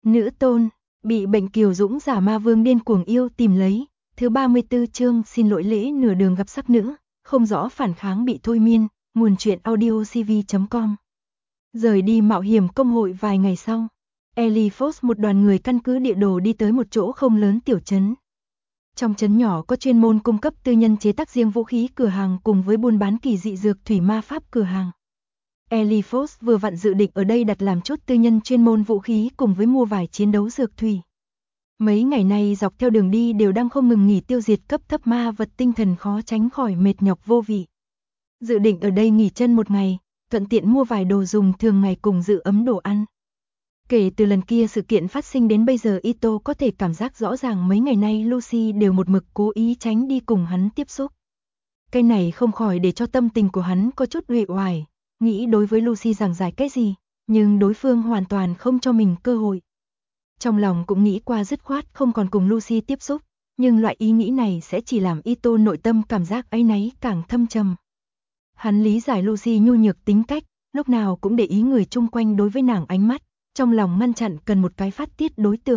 Nữ tôn, bị bệnh kiều dũng giả ma vương điên cuồng yêu tìm lấy, thứ 34 chương xin lỗi lễ nửa đường gặp sắc nữ, không rõ phản kháng bị thôi miên, nguồn truyện audiocv.com. Rời đi mạo hiểm công hội vài ngày sau, Ellie Fox một đoàn người căn cứ địa đồ đi tới một chỗ không lớn tiểu trấn. Trong trấn nhỏ có chuyên môn cung cấp tư nhân chế tác riêng vũ khí cửa hàng cùng với buôn bán kỳ dị dược thủy ma pháp cửa hàng. Ellie Fox vừa vặn dự định ở đây đặt làm chốt tư nhân chuyên môn vũ khí cùng với mua vải chiến đấu dược thủy. Mấy ngày nay dọc theo đường đi đều đang không ngừng nghỉ tiêu diệt cấp thấp ma vật, tinh thần khó tránh khỏi mệt nhọc vô vị. Dự định ở đây nghỉ chân một ngày, thuận tiện mua vài đồ dùng thường ngày cùng giữ ấm đồ ăn. Kể từ lần kia sự kiện phát sinh đến bây giờ, Ito có thể cảm giác rõ ràng mấy ngày nay Lucy đều một mực cố ý tránh đi cùng hắn tiếp xúc. Cái này không khỏi để cho tâm tình của hắn có chút uể oải, nghĩ đối với Lucy giảng giải cái gì, nhưng đối phương hoàn toàn không cho mình cơ hội. Trong lòng cũng nghĩ qua dứt khoát không còn cùng Lucy tiếp xúc, nhưng loại ý nghĩ này sẽ chỉ làm Ito nội tâm cảm giác áy náy càng thâm trầm. Hắn lý giải Lucy nhu nhược tính cách, lúc nào cũng để ý người chung quanh đối với nàng ánh mắt, trong lòng ngăn chặn cần một cái phát tiết đối tượng.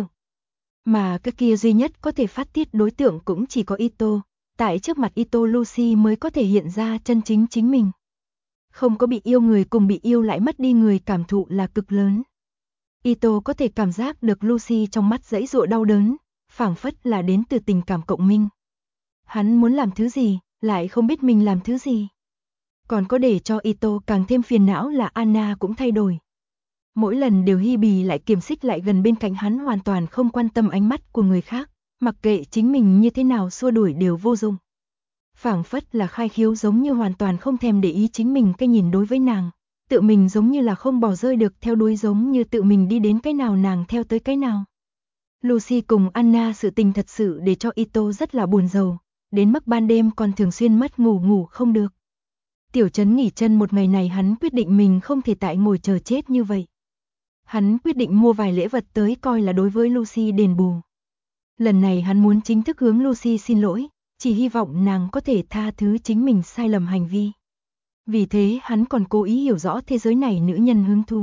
Mà cái kia duy nhất có thể phát tiết đối tượng cũng chỉ có Ito, tại trước mặt Ito Lucy mới có thể hiện ra chân chính chính mình. Không có bị yêu người cùng bị yêu lại mất đi người cảm thụ là cực lớn. Ito có thể cảm giác được Lucy trong mắt giãy giụa đau đớn, phảng phất là đến từ tình cảm cộng minh. Hắn muốn làm thứ gì, lại không biết mình làm thứ gì. Còn có để cho Ito càng thêm phiền não là Anna cũng thay đổi. Mỗi lần đều hi bì lại kiềm xích lại gần bên cạnh hắn, hoàn toàn không quan tâm ánh mắt của người khác, mặc kệ chính mình như thế nào xua đuổi đều vô dụng. Phảng phất là khai khiếu, giống như hoàn toàn không thèm để ý chính mình cái nhìn đối với nàng, tự mình giống như là không bỏ rơi được theo đuôi, giống như tự mình đi đến cái nào nàng theo tới cái nào. Lucy cùng Anna sự tình thật sự để cho Ito rất là buồn rầu, đến mức ban đêm còn thường xuyên mất ngủ không được. Tiểu trấn nghỉ chân một ngày này, hắn quyết định mình không thể tại ngồi chờ chết như vậy. Hắn quyết định mua vài lễ vật tới coi là đối với Lucy đền bù. Lần này hắn muốn chính thức hướng Lucy xin lỗi, chỉ hy vọng nàng có thể tha thứ chính mình sai lầm hành vi. Vì thế hắn còn cố ý hiểu rõ thế giới này nữ nhân hứng thú.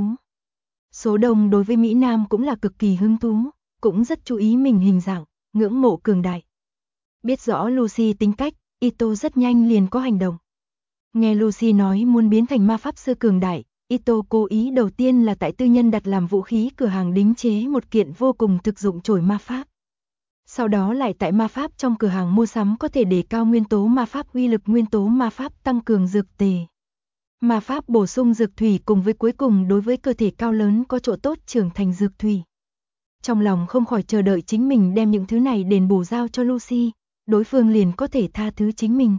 Số đông đối với Mỹ Nam cũng là cực kỳ hứng thú, cũng rất chú ý mình hình dạng, ngưỡng mộ cường đại. Biết rõ Lucy tính cách, Ito rất nhanh liền có hành động. Nghe Lucy nói muốn biến thành ma pháp sư cường đại, Ito cố ý đầu tiên là tại tư nhân đặt làm vũ khí cửa hàng đính chế một kiện vô cùng thực dụng chổi ma pháp. Sau đó lại tại ma pháp trong cửa hàng mua sắm có thể đề cao nguyên tố ma pháp uy lực, nguyên tố ma pháp tăng cường dược tề, ma pháp bổ sung dược thủy, cùng với cuối cùng đối với cơ thể cao lớn có chỗ tốt trưởng thành dược thủy. Trong lòng không khỏi chờ đợi chính mình đem những thứ này đền bù giao cho Lucy, đối phương liền có thể tha thứ chính mình.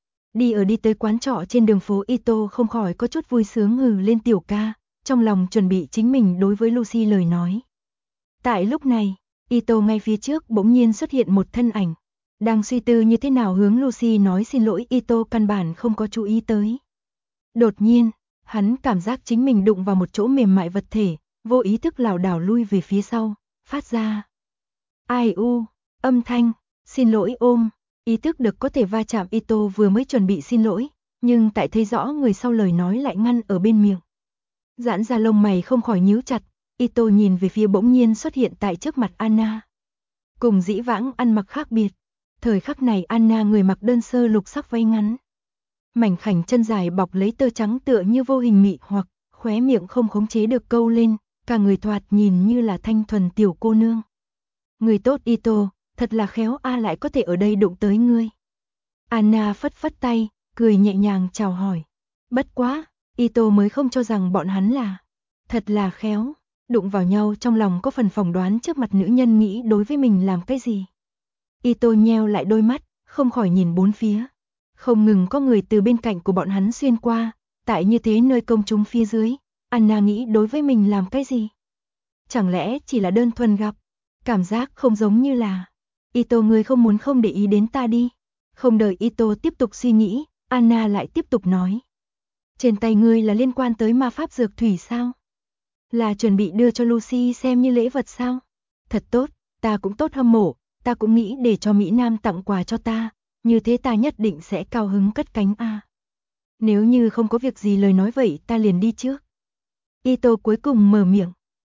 Đi tới quán trọ trên đường phố, Ito không khỏi có chút vui sướng hừ lên tiểu ca, trong lòng chuẩn bị chính mình đối với Lucy lời nói. Tại lúc này, Ito ngay phía trước bỗng nhiên xuất hiện một thân ảnh, đang suy tư như thế nào hướng Lucy nói xin lỗi, Ito căn bản không có chú ý tới. Đột nhiên, hắn cảm giác chính mình đụng vào một chỗ mềm mại vật thể, vô ý thức lảo đảo lui về phía sau, phát ra ai u âm thanh, xin lỗi ôm. Ý thức được có thể va chạm, Ito vừa mới chuẩn bị xin lỗi, nhưng tại thấy rõ người sau lời nói lại ngăn ở bên miệng. Giãn ra lông mày không khỏi nhíu chặt, Ito nhìn về phía bỗng nhiên xuất hiện tại trước mặt Anna. Cùng dĩ vãng ăn mặc khác biệt, thời khắc này Anna người mặc đơn sơ lục sắc váy ngắn. Mảnh khảnh chân dài bọc lấy tơ trắng tựa như vô hình mị hoặc, khóe miệng không khống chế được câu lên, cả người thoạt nhìn như là thanh thuần tiểu cô nương. Người tốt Ito, thật là khéo a, lại có thể ở đây đụng tới ngươi. Anna phất phất tay, cười nhẹ nhàng chào hỏi. Bất quá, Ito mới không cho rằng bọn hắn là thật là khéo, đụng vào nhau trong lòng có phần phỏng đoán trước mặt nữ nhân nghĩ đối với mình làm cái gì. Ito nheo lại đôi mắt, không khỏi nhìn bốn phía. Không ngừng có người từ bên cạnh của bọn hắn xuyên qua, tại như thế nơi công chúng phía dưới, Anna nghĩ đối với mình làm cái gì? Chẳng lẽ chỉ là đơn thuần gặp? Cảm giác không giống như là Ito, ngươi không muốn không để ý đến ta đi. Không đợi Ito tiếp tục suy nghĩ, Anna lại tiếp tục nói. Trên tay ngươi là liên quan tới ma pháp dược thủy sao? Là chuẩn bị đưa cho Lucy xem như lễ vật sao? Thật tốt, ta cũng tốt hâm mộ, ta cũng nghĩ để cho Mỹ Nam tặng quà cho ta, như thế ta nhất định sẽ cao hứng cất cánh a. Nếu như không có việc gì lời nói vậy ta liền đi trước. Ito cuối cùng mở miệng.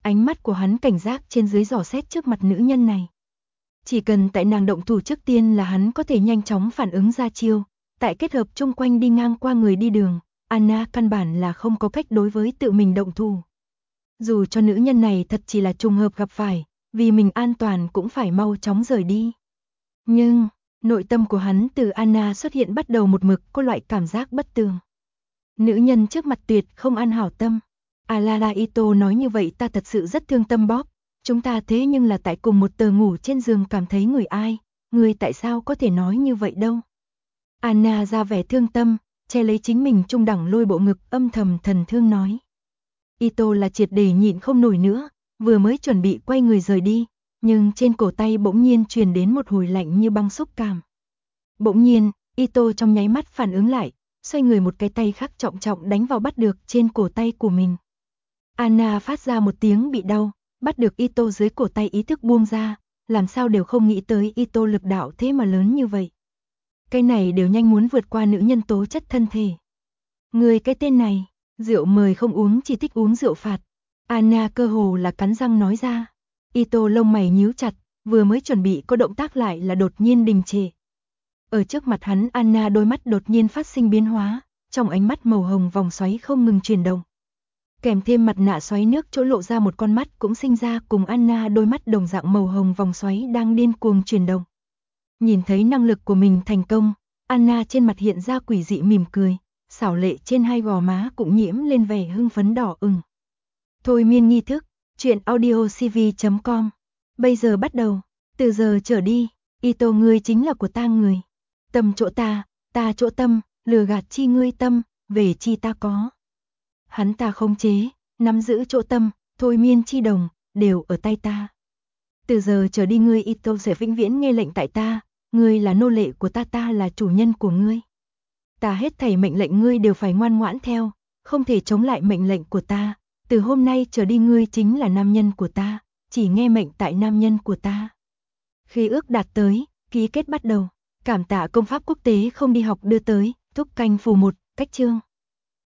Ánh mắt của hắn cảnh giác trên dưới dò xét trước mặt nữ nhân này. Chỉ cần tại nàng động thủ trước tiên là hắn có thể nhanh chóng phản ứng ra chiêu, tại kết hợp chung quanh đi ngang qua người đi đường, Anna căn bản là không có cách đối với tự mình động thủ. Dù cho nữ nhân này thật chỉ là trùng hợp gặp phải, vì mình an toàn cũng phải mau chóng rời đi. Nhưng, nội tâm của hắn từ Anna xuất hiện bắt đầu một mực có loại cảm giác bất tường. Nữ nhân trước mặt tuyệt không ăn hảo tâm. Alara Ito nói như vậy ta thật sự rất thương tâm Bob. Chúng ta thế nhưng là tại cùng một tờ ngủ trên giường cảm thấy người ai, người tại sao có thể nói như vậy đâu. Anna ra vẻ thương tâm, che lấy chính mình trung đẳng lôi bộ ngực âm thầm thần thương nói. Ito là triệt để nhịn không nổi nữa, vừa mới chuẩn bị quay người rời đi, nhưng trên cổ tay bỗng nhiên truyền đến một hồi lạnh như băng xúc cảm. Bỗng nhiên, Ito trong nháy mắt phản ứng lại, xoay người một cái tay khác trọng trọng đánh vào bắt được trên cổ tay của mình. Anna phát ra một tiếng bị đau, bắt được Ito dưới cổ tay ý thức buông ra, làm sao đều không nghĩ tới Ito lực đạo thế mà lớn như vậy. Cái này đều nhanh muốn vượt qua nữ nhân tố chất thân thể. Người cái tên này, rượu mời không uống chỉ thích uống rượu phạt. Anna cơ hồ là cắn răng nói ra. Ito lông mày nhíu chặt, vừa mới chuẩn bị có động tác lại là đột nhiên đình trệ. Ở trước mặt hắn Anna đôi mắt đột nhiên phát sinh biến hóa, trong ánh mắt màu hồng vòng xoáy không ngừng chuyển động. Kèm thêm mặt nạ xoáy nước chỗ lộ ra một con mắt cũng sinh ra cùng Anna đôi mắt đồng dạng màu hồng vòng xoáy đang điên cuồng chuyển động. Nhìn thấy năng lực của mình thành công, Anna trên mặt hiện ra quỷ dị mỉm cười, xảo lệ trên hai gò má cũng nhiễm lên vẻ hưng phấn đỏ ửng. Thôi miên nghi thức, truyện audiocv.com. Bây giờ bắt đầu, từ giờ trở đi, Ito ngươi chính là của ta người. Tâm chỗ ta chỗ tâm, lừa gạt chi ngươi tâm, về chi ta có. Hắn ta khống chế, nắm giữ chỗ tâm, thôi miên chi đồng, đều ở tay ta. Từ giờ trở đi ngươi Ito sẽ vĩnh viễn nghe lệnh tại ta, ngươi là nô lệ của ta là chủ nhân của ngươi. Ta hết thảy mệnh lệnh ngươi đều phải ngoan ngoãn theo, không thể chống lại mệnh lệnh của ta. Từ hôm nay trở đi ngươi chính là nam nhân của ta, chỉ nghe mệnh tại nam nhân của ta. Khi ước đạt tới, ký kết bắt đầu. Cảm tạ công pháp quốc tế không đi học đưa tới, thúc canh phù 1, cách chương.